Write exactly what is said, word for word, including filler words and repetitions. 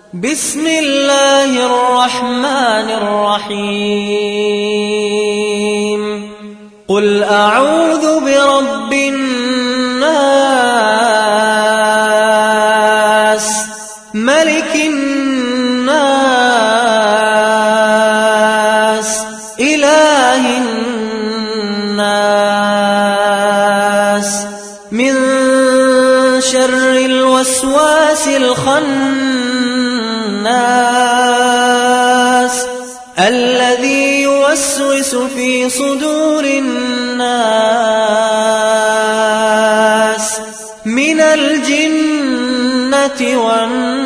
بسم الله الرحمن الرحيم قل أعوذ برب الناس ملك الناس إله الناس من شر الوسواس الخناس الذي يوسوس في صدور الناس من الجنة والناس